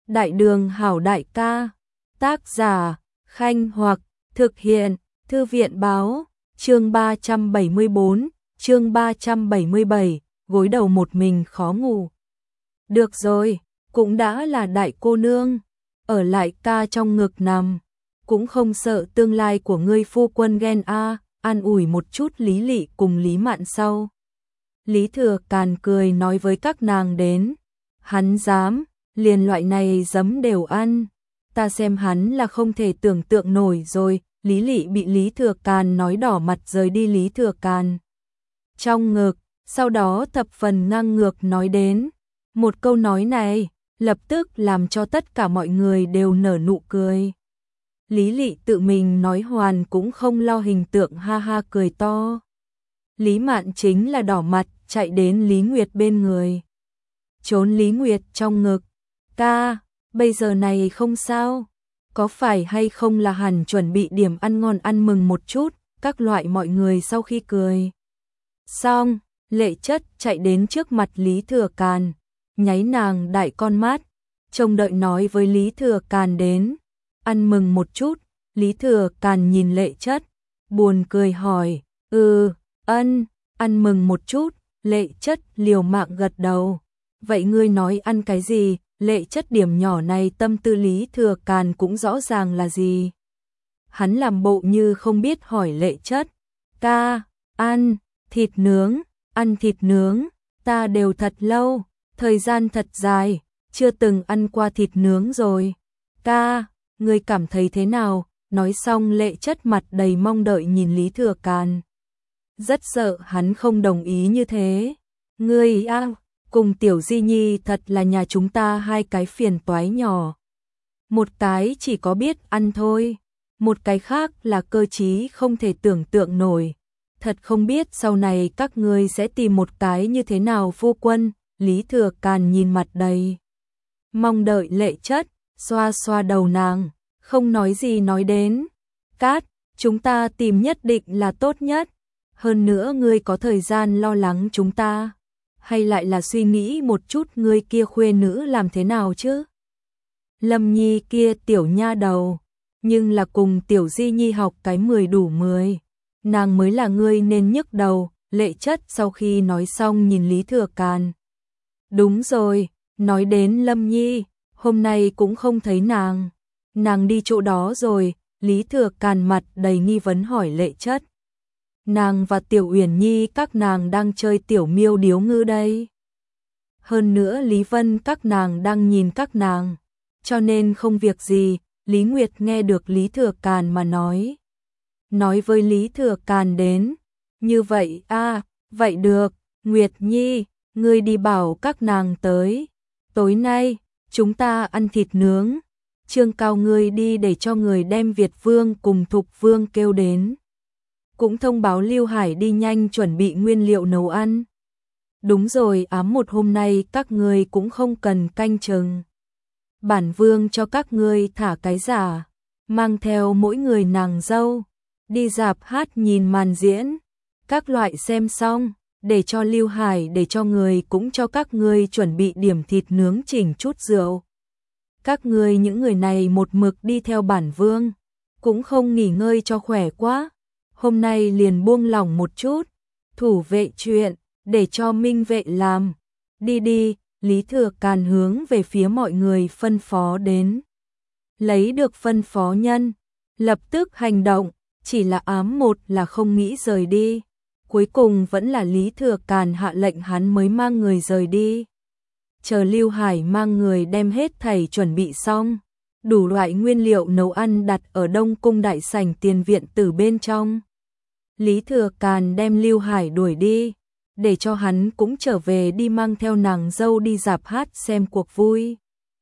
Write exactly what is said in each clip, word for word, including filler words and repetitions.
Đại đường hảo đại ca, tác giả, Khanh Hoặc, thực hiện, Thư viện báo, chương ba trăm bảy mươi bốn, chương ba trăm bảy mươi bảy, gối đầu một mình khó ngủ. Được rồi, cũng đã là đại cô nương, ở lại ca trong ngực nằm, cũng không sợ tương lai của ngươi phu quân ghen a, an ủi một chút Lý Lị cùng Lý Mạn sau. Lý Thừa Càn cười nói với các nàng đến, hắn dám, liền loại này giấm đều ăn, ta xem hắn là không thể tưởng tượng nổi rồi. Lý Lị bị Lý Thừa Càn nói đỏ mặt rời đi Lý Thừa Càn trong ngực, sau đó thập phần ngang ngược nói đến. Một câu nói này, lập tức làm cho tất cả mọi người đều nở nụ cười. Lý Lị tự mình nói hoàn cũng không lo hình tượng ha ha cười to. Lý Mạn chính là đỏ mặt, chạy đến Lý Nguyệt bên người. Trốn Lý Nguyệt trong ngực. Ca, bây giờ này không sao. Có phải hay không là hẳn chuẩn bị điểm ăn ngon ăn mừng một chút, các loại mọi người sau khi cười. Xong, Lệ Chất chạy đến trước mặt Lý Thừa Càn, nháy nàng đại con mắt, trông đợi nói với Lý Thừa Càn đến. Ăn mừng một chút, Lý Thừa Càn nhìn Lệ Chất, buồn cười hỏi, ừ, ân, ăn mừng một chút, Lệ Chất liều mạng gật đầu. Vậy ngươi nói ăn cái gì? Lệ Chất điểm nhỏ này tâm tư Lý Thừa Càn cũng rõ ràng là gì. Hắn làm bộ như không biết hỏi Lệ Chất. Ca, ăn, thịt nướng, ăn thịt nướng, ta đều thật lâu, thời gian thật dài, chưa từng ăn qua thịt nướng rồi. Ca, ngươi cảm thấy thế nào? Nói xong Lệ Chất mặt đầy mong đợi nhìn Lý Thừa Càn. Rất sợ hắn không đồng ý như thế. Ngươi a, cùng Tiểu Di Nhi thật là nhà chúng ta hai cái phiền toái nhỏ. Một cái chỉ có biết ăn thôi, một cái khác là cơ trí không thể tưởng tượng nổi. Thật không biết sau này các ngươi sẽ tìm một cái như thế nào phu quân. Lý Thừa Càn nhìn mặt đầy mong đợi Lệ Chất, xoa xoa đầu nàng, không nói gì nói đến. Cát, chúng ta tìm nhất định là tốt nhất. Hơn nữa ngươi có thời gian lo lắng chúng ta, hay lại là suy nghĩ một chút ngươi kia khuê nữ làm thế nào chứ? Lâm Nhi kia tiểu nha đầu, nhưng là cùng Tiểu Di Nhi học cái mười đủ mười, nàng mới là ngươi nên nhức đầu. Lệ Chất sau khi nói xong nhìn Lý Thừa Càn. Đúng rồi, nói đến Lâm Nhi, hôm nay cũng không thấy nàng. Nàng đi chỗ đó rồi. Lý Thừa Càn mặt đầy nghi vấn hỏi Lệ Chất. Nàng và Tiểu Uyển Nhi các nàng đang chơi tiểu miêu điếu ngư đây. Hơn nữa Lý Vân các nàng đang nhìn các nàng, cho nên không việc gì. Lý Nguyệt nghe được Lý Thừa Càn mà nói. Nói với Lý Thừa Càn đến. Như vậy a, vậy được, Nguyệt Nhi, ngươi đi bảo các nàng tới. Tối nay, chúng ta ăn thịt nướng. Trương Cao ngươi đi để cho người đem Việt Vương cùng Thục Vương kêu đến. Cũng thông báo Lưu Hải đi nhanh chuẩn bị nguyên liệu nấu ăn. Đúng rồi, ám một hôm nay các ngươi cũng không cần canh chừng. Bản Vương cho các ngươi thả cái giả, mang theo mỗi người nàng dâu, đi rạp hát nhìn màn diễn. Các loại xem xong, để cho Lưu Hải để cho người cũng cho các ngươi chuẩn bị điểm thịt nướng chỉnh chút rượu. Các ngươi những người này một mực đi theo bản Vương, cũng không nghỉ ngơi cho khỏe quá. Hôm nay liền buông lỏng một chút, thủ vệ chuyện, để cho Minh Vệ làm. Đi đi, Lý Thừa Càn hướng về phía mọi người phân phó đến. Lấy được phân phó nhân, lập tức hành động, chỉ là ám một là không nghĩ rời đi. Cuối cùng vẫn là Lý Thừa Càn hạ lệnh hắn mới mang người rời đi. Chờ Lưu Hải mang người đem hết thảy chuẩn bị xong. Đủ loại nguyên liệu nấu ăn đặt ở Đông Cung đại sảnh tiền viện từ bên trong. Lý Thừa Càn đem Lưu Hải đuổi đi, để cho hắn cũng trở về đi mang theo nàng dâu đi rạp hát xem cuộc vui.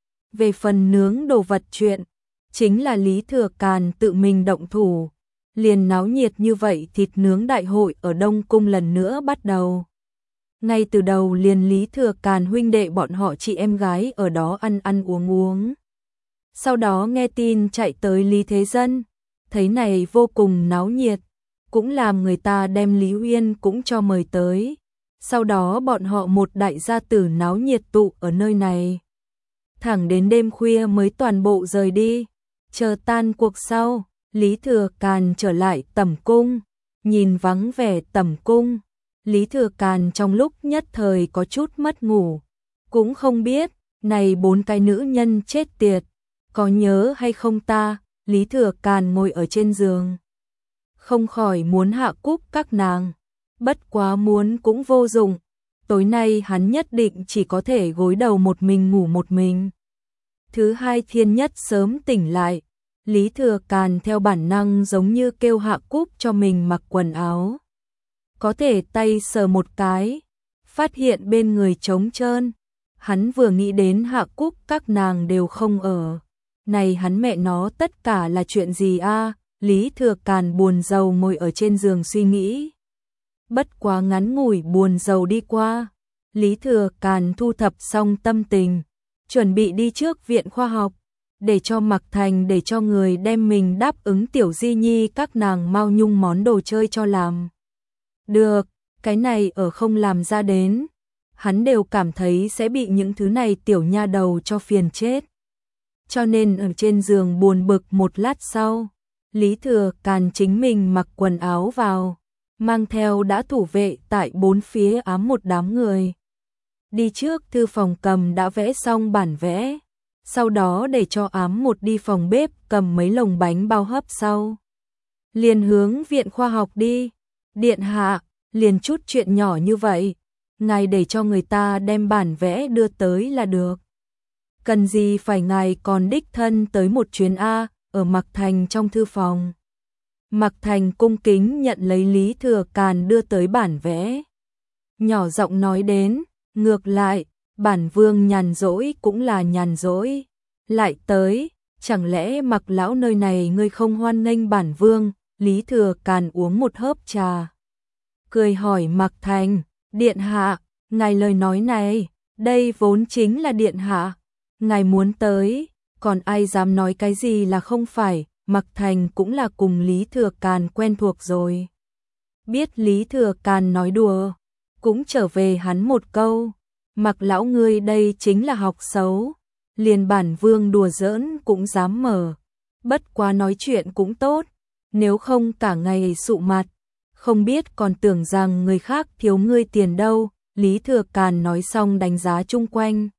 Về phần nướng đồ vật chuyện, chính là Lý Thừa Càn tự mình động thủ. Liền náo nhiệt như vậy thịt nướng đại hội ở Đông Cung lần nữa bắt đầu. Ngay từ đầu liền Lý Thừa Càn huynh đệ bọn họ chị em gái ở đó ăn ăn uống uống. Sau đó nghe tin chạy tới Lý Thế Dân, thấy này vô cùng náo nhiệt, cũng làm người ta đem Lý Uyên cũng cho mời tới. Sau đó bọn họ một đại gia tử náo nhiệt tụ ở nơi này. thẳng đến đêm khuya mới toàn bộ rời đi. Chờ tan cuộc sau, Lý Thừa Càn trở lại tẩm cung, nhìn vắng vẻ tẩm cung. Lý Thừa Càn trong lúc nhất thời có chút mất ngủ, cũng không biết, này bốn cái nữ nhân chết tiệt, có nhớ hay không ta? Lý Thừa Càn ngồi ở trên giường, không khỏi muốn hạ cúp các nàng, bất quá muốn cũng vô dụng, tối nay hắn nhất định chỉ có thể gối đầu một mình ngủ một mình. Thứ hai thiên nhất sớm tỉnh lại, Lý Thừa Càn theo bản năng giống như kêu hạ cúp cho mình mặc quần áo. Có thể tay sờ một cái, phát hiện bên người trống trơn. Hắn vừa nghĩ đến hạ cúp các nàng đều không ở. Này hắn mẹ nó tất cả là chuyện gì a? Lý Thừa Càn buồn rầu ngồi ở trên giường suy nghĩ. Bất quá ngắn ngủi buồn rầu đi qua, Lý Thừa Càn thu thập xong tâm tình, chuẩn bị đi trước viện khoa học, để cho Mạc Thành để cho người đem mình đáp ứng Tiểu Di Nhi các nàng Mao Nhung món đồ chơi cho làm. Được, cái này ở không làm ra đến, hắn đều cảm thấy sẽ bị những thứ này tiểu nha đầu cho phiền chết. Cho nên ở trên giường buồn bực một lát sau, Lý Thừa Càn chính mình mặc quần áo vào, mang theo đã thủ vệ tại bốn phía ám một đám người. Đi trước thư phòng cầm đã vẽ xong bản vẽ, sau đó để cho ám một đi phòng bếp cầm mấy lồng bánh bao hấp sau. Liền hướng viện khoa học đi. Điện hạ, liền chút chuyện nhỏ như vậy, ngài để cho người ta đem bản vẽ đưa tới là được. Cần gì phải ngài còn đích thân tới một chuyến A, ở Mạc Thành trong thư phòng. Mạc Thành cung kính nhận lấy Lý Thừa Càn đưa tới bản vẽ. Nhỏ giọng nói đến, ngược lại, bản vương nhàn rỗi cũng là nhàn rỗi. Lại tới, chẳng lẽ Mạc lão nơi này ngươi không hoan nghênh bản vương? Lý Thừa Càn uống một hớp trà, cười hỏi Mạc Thành, điện hạ, ngài lời nói này, đây vốn chính là điện hạ, ngài muốn tới, còn ai dám nói cái gì là không phải? Mạc Thành cũng là cùng Lý Thừa Càn quen thuộc rồi. Biết Lý Thừa Càn nói đùa, cũng trở về hắn một câu, Mạc lão ngươi đây chính là học xấu, liền bản vương đùa giỡn cũng dám mở, bất quá nói chuyện cũng tốt. Nếu không cả ngày sụ mặt, không biết còn tưởng rằng người khác thiếu ngươi tiền đâu. Lý Thừa Càn nói xong đánh giá chung quanh.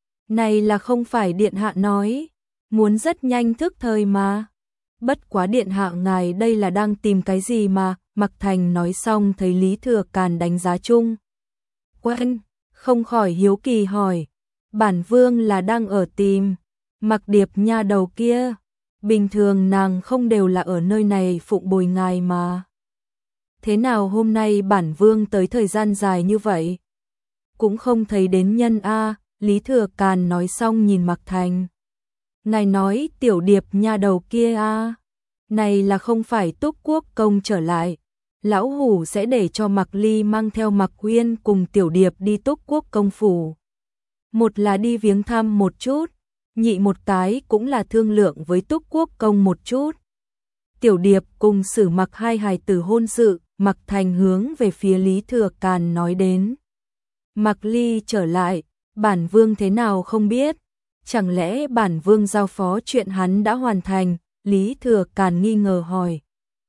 Này là không phải điện hạ nói, muốn rất nhanh thức thời mà. Bất quá điện hạ ngài đây là đang tìm cái gì mà? Mạc Thành nói xong thấy Lý Thừa Càn đánh giá chung quanh, không khỏi hiếu kỳ hỏi, bản vương là đang ở tìm Mạc Điệp nha đầu kia. Bình thường nàng không đều là ở nơi này phụng bồi ngài mà. Thế nào hôm nay bản vương tới thời gian dài như vậy? Cũng không thấy đến nhân a. Lý Thừa Càn nói xong nhìn Mạc Thành. Ngài nói tiểu điệp nha đầu kia a, này là không phải Túc Quốc công trở lại. Lão hủ sẽ để cho Mạc Ly mang theo Mạc Huyên cùng tiểu điệp đi Túc Quốc công phủ. Một là đi viếng thăm một chút, nhị một cái cũng là thương lượng với Túc Quốc công một chút. Tiểu điệp cùng Sử Mặc hai hài tử hôn sự. Mạc Thành hướng về phía Lý Thừa Càn nói đến. Mạc Ly trở lại, bản vương thế nào không biết, chẳng lẽ bản vương giao phó chuyện hắn đã hoàn thành? Lý Thừa Càn nghi ngờ hỏi.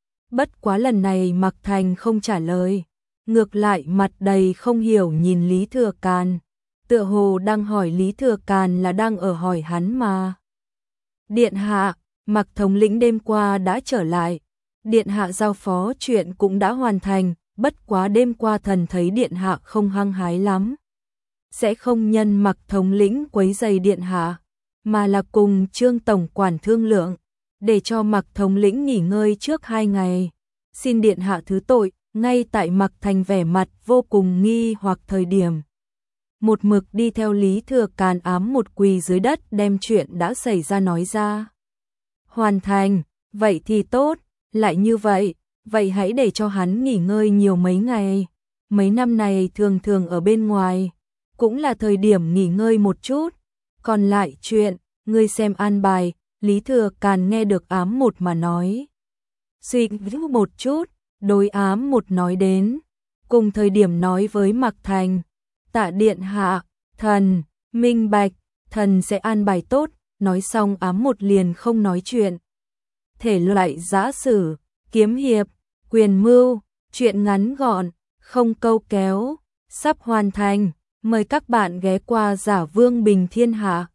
Bất quá lần này Mạc Thành không trả lời, ngược lại mặt đầy không hiểu nhìn Lý Thừa Càn, tựa hồ đang hỏi Lý Thừa Càn là đang ở hỏi hắn mà. Điện hạ, Mạc thống lĩnh đêm qua đã trở lại, điện hạ giao phó chuyện cũng đã hoàn thành, bất quá đêm qua thần thấy điện hạ không hăng hái lắm, sẽ không nhân Mạc thống lĩnh quấy rầy điện hạ, mà là cùng Trương tổng quản thương lượng, để cho Mạc thống lĩnh nghỉ ngơi trước hai ngày. Xin điện hạ thứ tội. Ngay tại Mạc Thành vẻ mặt vô cùng nghi hoặc thời điểm, một mực đi theo Lý Thừa Càn ám một quỳ dưới đất đem chuyện đã xảy ra nói ra. Hoàn thành, vậy thì tốt, lại như vậy, vậy hãy để cho hắn nghỉ ngơi nhiều mấy ngày. Mấy năm này thường thường ở bên ngoài, cũng là thời điểm nghỉ ngơi một chút, còn lại chuyện, ngươi xem an bài. Lý Thừa Càn nghe được ám một mà nói. Suy nghĩ một chút, đối ám một nói đến, cùng thời điểm nói với Mạc Thành, tạ điện hạ, thần, minh bạch, thần sẽ an bài tốt, nói xong ám một liền không nói chuyện. Thể loại giã sử, kiếm hiệp, quyền mưu, truyện ngắn gọn, không câu kéo, sắp hoàn thành. Mời các bạn ghé qua Giả Vương Bình Thiên Hạ.